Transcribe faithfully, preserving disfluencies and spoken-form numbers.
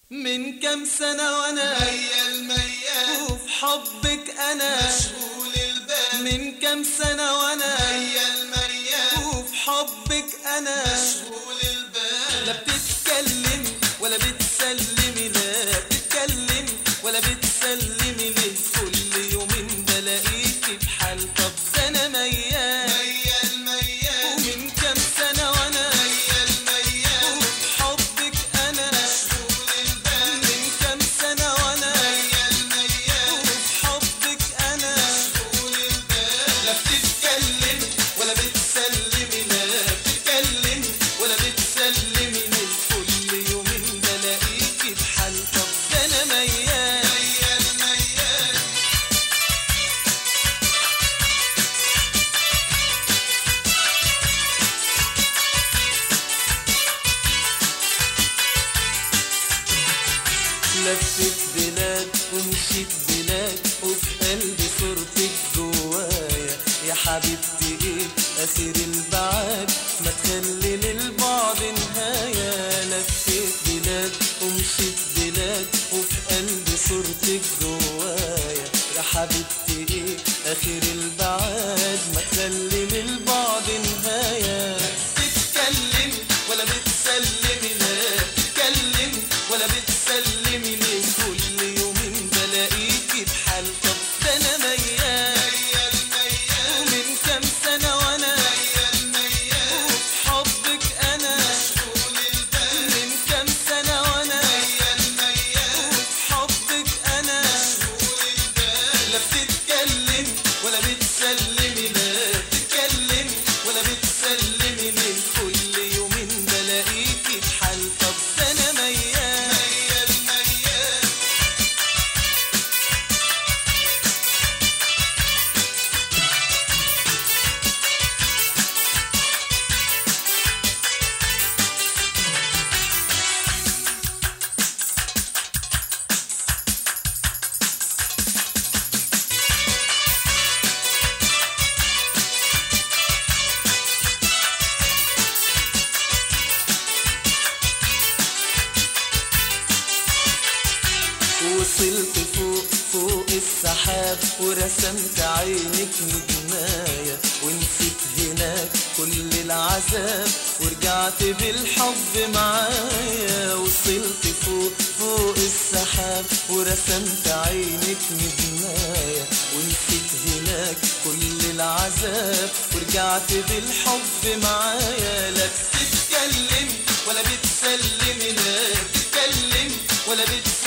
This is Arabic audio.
من كام سنة وانا ميال ميال وفي حبك انا مشغول البال. من كام سنة وانا ميال ميال وفي حبك انا مشغول البال. لا بتتكلمي ولا بتسلمي، لا بتتكلمي ولا بتسلمي، ليه كل يومين بلاقيكي بحال؟ طب ده انا ميال ميال ميال ومن كام سنة وانا ميال ميال وفي حبك انا مشغول البال. من كام سنة وانا ميال ميال وفي حبك انا مشغول البال. لا بتتكلمي ولا بتسلمي، لا بتتكلمي ولا بتسلمي، ليه كل يومين بلاقيكي بحال؟ طب ده انا ميال ميال ميال لفت بلاد ومشيت بلاد وفي قلبي صورتك جوايا، يا حبيبتي ايه اخر البعاد، ما تخلي للبعد نهاية. لفت بلاد ومشيت بلاد وفي قلبي صورتك جوايا، يا حبيبتي ايه اخر البعاد، ما تخلي للبعد نهاية. بتتكلمي ولا بتسلمي، لا بتتكلمي ولا بتسلمي، ليه كل يومين بلاقيكي بحال؟ طب ده انا ميال ميال ميال ومن كام سنة وانا ميال ميال وفي حبك انا مشغول البال. من كام سنة وانا ميال ميال وفي حبك انا مشغول البال. لا بتتكلمي ولا بتسلمي، لا بتتكلمي ولا بتسلمي، ليه كل يومين بلاقيكي بحال؟ طب ده انا ميال ميال ميال وصلت فوق فوق السحاب ورسمت عينك نجماية، ونسيت هناك كل العذاب ورجعت بالحب معايا. وصلت فوق فوق السحاب ورسمت عينك نجماية، ونسيت هناك كل العذاب ورجعت بالحب معايا. لا بتتكلمي ولا بتسلمي، لا بتتكلمي ولا بتسلمي،